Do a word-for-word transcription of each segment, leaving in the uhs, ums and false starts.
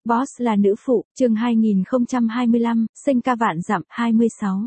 Boss là nữ phụ, chương hai nghìn không trăm hai mươi lăm, sinh ca vạn dặm, hai mươi sáu.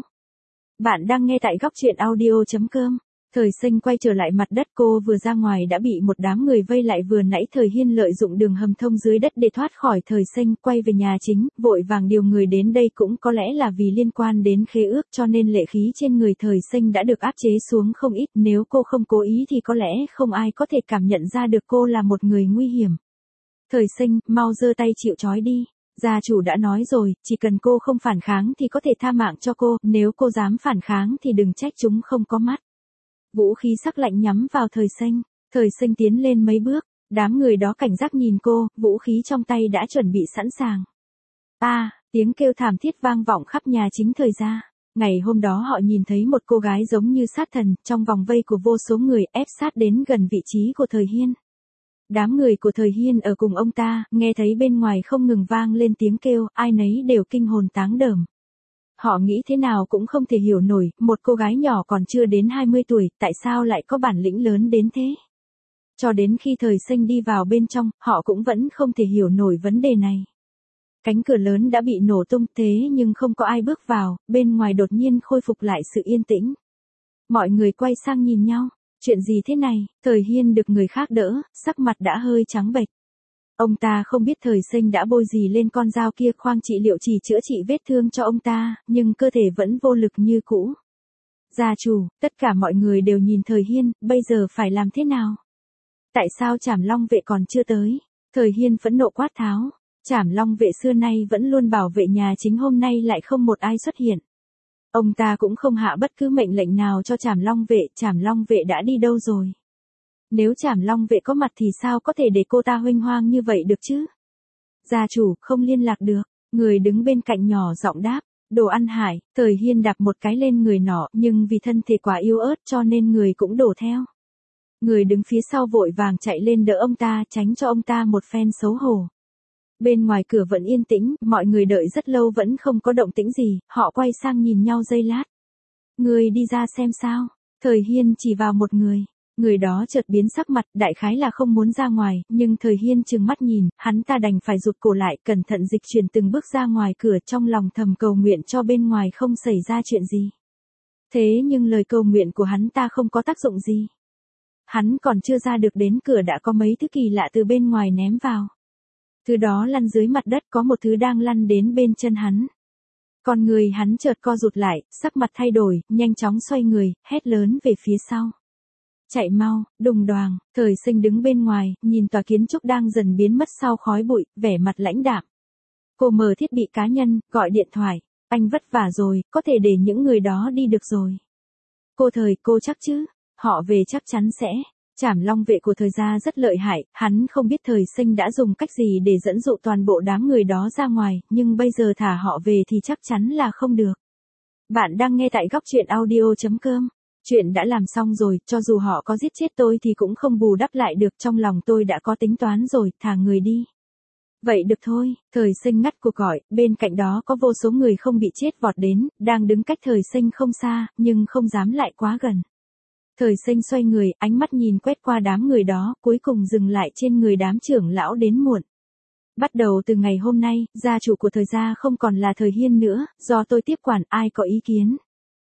Bạn đang nghe tại góc truyện audio chấm com. Thời Sinh quay trở lại mặt đất, cô vừa ra ngoài đã bị một đám người vây lại. Vừa nãy Thời Hiên lợi dụng đường hầm thông dưới đất để thoát khỏi Thời Sinh, quay về nhà chính, vội vàng điều người đến đây cũng có lẽ là vì liên quan đến khế ước, cho nên lệ khí trên người Thời Sinh đã được áp chế xuống không ít. Nếu cô không cố ý thì có lẽ không ai có thể cảm nhận ra được cô là một người nguy hiểm. Thời Sinh, mau giơ tay chịu trói đi. Gia chủ đã nói rồi, chỉ cần cô không phản kháng thì có thể tha mạng cho cô, nếu cô dám phản kháng thì đừng trách chúng không có mắt. Vũ khí sắc lạnh nhắm vào Thời Sinh. Thời Sinh tiến lên mấy bước, đám người đó cảnh giác nhìn cô, vũ khí trong tay đã chuẩn bị sẵn sàng. A, à, tiếng kêu thảm thiết vang vọng khắp nhà chính Thời gia. Ngày hôm đó họ nhìn thấy một cô gái giống như sát thần, trong vòng vây của vô số người ép sát đến gần vị trí của Thời Hiên. Đám người của Thời Hiên ở cùng ông ta, nghe thấy bên ngoài không ngừng vang lên tiếng kêu, ai nấy đều kinh hồn táng đờm. Họ nghĩ thế nào cũng không thể hiểu nổi, một cô gái nhỏ còn chưa đến hai mươi tuổi, tại sao lại có bản lĩnh lớn đến thế? Cho đến khi Thời Sinh đi vào bên trong, họ cũng vẫn không thể hiểu nổi vấn đề này. Cánh cửa lớn đã bị nổ tung thế nhưng không có ai bước vào, bên ngoài đột nhiên khôi phục lại sự yên tĩnh. Mọi người quay sang nhìn nhau. Chuyện gì thế này? Thời Hiên được người khác đỡ, sắc mặt đã hơi trắng bệch. Ông ta không biết Thời Sinh đã bôi gì lên con dao kia, khoang trị liệu chỉ chữa trị vết thương cho ông ta, nhưng cơ thể vẫn vô lực như cũ. Gia chủ, tất cả mọi người đều nhìn Thời Hiên, bây giờ phải làm thế nào? Tại sao Trảm Long vệ còn chưa tới? Thời Hiên phẫn nộ quát tháo. Trảm Long vệ xưa nay vẫn luôn bảo vệ nhà chính, hôm nay lại không một ai xuất hiện. Ông ta cũng không hạ bất cứ mệnh lệnh nào cho Trảm Long vệ, Trảm Long vệ đã đi đâu rồi? Nếu Trảm Long vệ có mặt thì sao có thể để cô ta huênh hoang như vậy được chứ? Gia chủ, không liên lạc được. Người đứng bên cạnh nhỏ giọng đáp. Đồ ăn hại. Thời Hiên đạp một cái lên người nọ, nhưng vì thân thể quá yếu ớt cho nên người cũng đổ theo. Người đứng phía sau vội vàng chạy lên đỡ ông ta, tránh cho ông ta một phen xấu hổ. Bên ngoài cửa vẫn yên tĩnh, mọi người đợi rất lâu vẫn không có động tĩnh gì, họ quay sang nhìn nhau giây lát. Người đi ra xem sao. Thời Hiên chỉ vào một người. Người đó chợt biến sắc mặt, đại khái là không muốn ra ngoài, nhưng Thời Hiên trừng mắt nhìn, hắn ta đành phải rụt cổ lại, cẩn thận dịch chuyển từng bước ra ngoài cửa, trong lòng thầm cầu nguyện cho bên ngoài không xảy ra chuyện gì. Thế nhưng lời cầu nguyện của hắn ta không có tác dụng gì. Hắn còn chưa ra được đến cửa đã có mấy thứ kỳ lạ từ bên ngoài ném vào. Thứ đó lăn dưới mặt đất, có một thứ đang lăn đến bên chân hắn. Con người hắn chợt co rụt lại, sắc mặt thay đổi, nhanh chóng xoay người, hét lớn về phía sau. Chạy mau, đùng đoàng. Thời Sinh đứng bên ngoài, nhìn tòa kiến trúc đang dần biến mất sau khói bụi, vẻ mặt lãnh đạm. Cô mở thiết bị cá nhân, gọi điện thoại. Anh vất vả rồi, có thể để những người đó đi được rồi. Cô Thời, cô chắc chứ? Họ về chắc chắn sẽ. Trảm Long vệ của Thời gia rất lợi hại, hắn không biết Thời Sinh đã dùng cách gì để dẫn dụ toàn bộ đám người đó ra ngoài, nhưng bây giờ thả họ về thì chắc chắn là không được. Bạn đang nghe tại góc truyện audio chấm com. Chuyện đã làm xong rồi, cho dù họ có giết chết tôi thì cũng không bù đắp lại được, trong lòng tôi đã có tính toán rồi, thả người đi. Vậy được thôi. Thời Sinh ngắt cuộc gọi, bên cạnh đó có vô số người không bị chết vọt đến, đang đứng cách Thời Sinh không xa, nhưng không dám lại quá gần. Thời Sinh xoay người, ánh mắt nhìn quét qua đám người đó, cuối cùng dừng lại trên người đám trưởng lão đến muộn. Bắt đầu từ ngày hôm nay, gia chủ của Thời gia không còn là Thời Hiên nữa, do tôi tiếp quản, ai có ý kiến?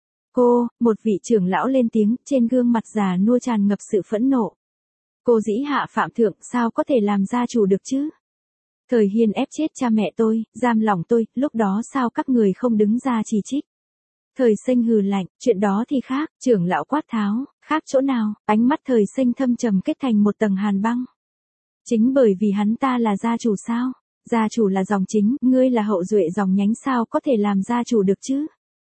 Cô, một vị trưởng lão lên tiếng, trên gương mặt già nua tràn ngập sự phẫn nộ. Cô dĩ hạ phạm thượng, sao có thể làm gia chủ được chứ? Thời Hiên ép chết cha mẹ tôi, giam lỏng tôi, lúc đó sao các người không đứng ra chỉ trích? Thời Sinh hừ lạnh, chuyện đó thì khác, trưởng lão quát tháo, khác chỗ nào? Ánh mắt Thời Sinh thâm trầm kết thành một tầng hàn băng. Chính bởi vì hắn ta là gia chủ sao? Gia chủ là dòng chính, ngươi là hậu duệ dòng nhánh, sao có thể làm gia chủ được chứ?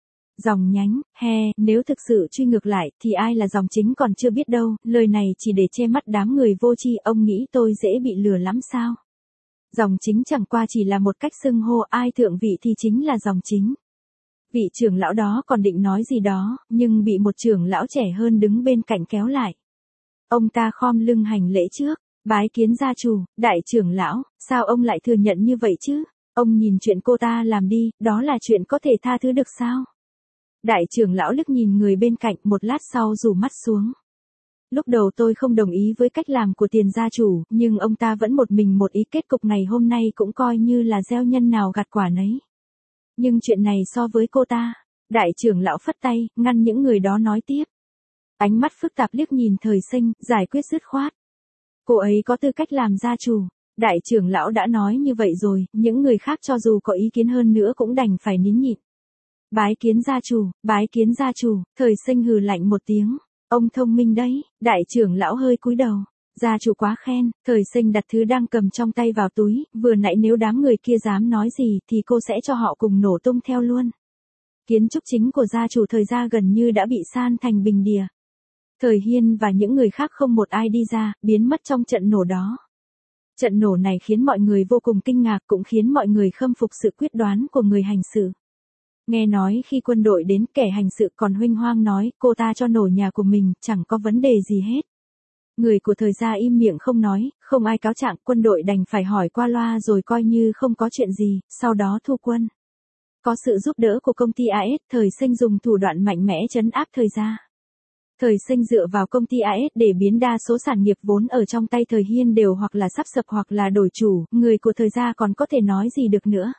Dòng nhánh, he, nếu thực sự truy ngược lại thì ai là dòng chính còn chưa biết đâu, lời này chỉ để che mắt đám người vô tri, ông nghĩ tôi dễ bị lừa lắm sao? Dòng chính chẳng qua chỉ là một cách xưng hô, ai thượng vị thì chính là dòng chính. Vị trưởng lão đó còn định nói gì đó, nhưng bị một trưởng lão trẻ hơn đứng bên cạnh kéo lại. Ông ta khom lưng hành lễ trước, bái kiến gia chủ. Đại trưởng lão, sao ông lại thừa nhận như vậy chứ? Ông nhìn chuyện cô ta làm đi, đó là chuyện có thể tha thứ được sao? Đại trưởng lão liếc nhìn người bên cạnh, một lát sau rủ mắt xuống. Lúc đầu tôi không đồng ý với cách làm của Tiền gia chủ, nhưng ông ta vẫn một mình một ý, kết cục ngày hôm nay cũng coi như là gieo nhân nào gặt quả nấy. Nhưng chuyện này so với cô ta, đại trưởng lão phất tay, ngăn những người đó nói tiếp. Ánh mắt phức tạp liếc nhìn Thời Sinh, giải quyết dứt khoát. Cô ấy có tư cách làm gia chủ, đại trưởng lão đã nói như vậy rồi, những người khác cho dù có ý kiến hơn nữa cũng đành phải nín nhịn. Bái kiến gia chủ, bái kiến gia chủ, Thời Sinh hừ lạnh một tiếng. Ông thông minh đấy, đại trưởng lão hơi cúi đầu. Gia chủ quá khen, Thời Sinh đặt thứ đang cầm trong tay vào túi, vừa nãy nếu đám người kia dám nói gì thì cô sẽ cho họ cùng nổ tung theo luôn. Kiến trúc chính của gia chủ Thời gia gần như đã bị san thành bình địa. Thời Hiên và những người khác không một ai đi ra, biến mất trong trận nổ đó. Trận nổ này khiến mọi người vô cùng kinh ngạc, cũng khiến mọi người khâm phục sự quyết đoán của người hành sự. Nghe nói khi quân đội đến, kẻ hành sự còn huênh hoang nói cô ta cho nổ nhà của mình, chẳng có vấn đề gì hết. Người của Thời gia im miệng không nói, không ai cáo trạng, quân đội đành phải hỏi qua loa rồi coi như không có chuyện gì, sau đó thu quân. Có sự giúp đỡ của công ty a ét, Thời Sinh dùng thủ đoạn mạnh mẽ trấn áp Thời gia. Thời Sinh dựa vào công ty a ét để biến đa số sản nghiệp vốn ở trong tay Thời Hiên đều hoặc là sắp sập hoặc là đổi chủ, người của Thời gia còn có thể nói gì được nữa.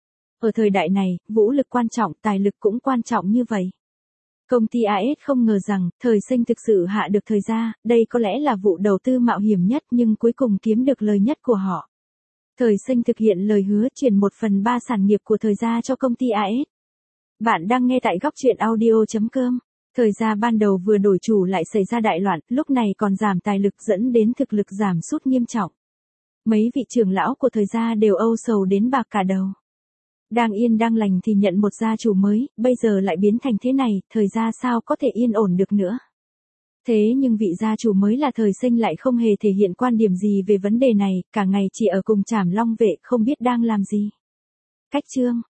Ở thời đại này, vũ lực quan trọng, tài lực cũng quan trọng như vậy. Công ty a ét không ngờ rằng, Thời Sinh thực sự hạ được Thời gia, đây có lẽ là vụ đầu tư mạo hiểm nhất nhưng cuối cùng kiếm được lời nhất của họ. Thời Sinh thực hiện lời hứa chuyển một phần ba sản nghiệp của Thời gia cho công ty a ét. Bạn đang nghe tại góc truyện audio chấm com. Thời gia ban đầu vừa đổi chủ lại xảy ra đại loạn, lúc này còn giảm tài lực dẫn đến thực lực giảm sút nghiêm trọng. Mấy vị trưởng lão của Thời gia đều âu sầu đến bạc cả đầu. Đang yên đang lành thì nhận một gia chủ mới, bây giờ lại biến thành thế này, Thời gia sao có thể yên ổn được nữa. Thế nhưng vị gia chủ mới là Thời Sinh lại không hề thể hiện quan điểm gì về vấn đề này, cả ngày chỉ ở cùng Trảm Long vệ không biết đang làm gì. Cách chương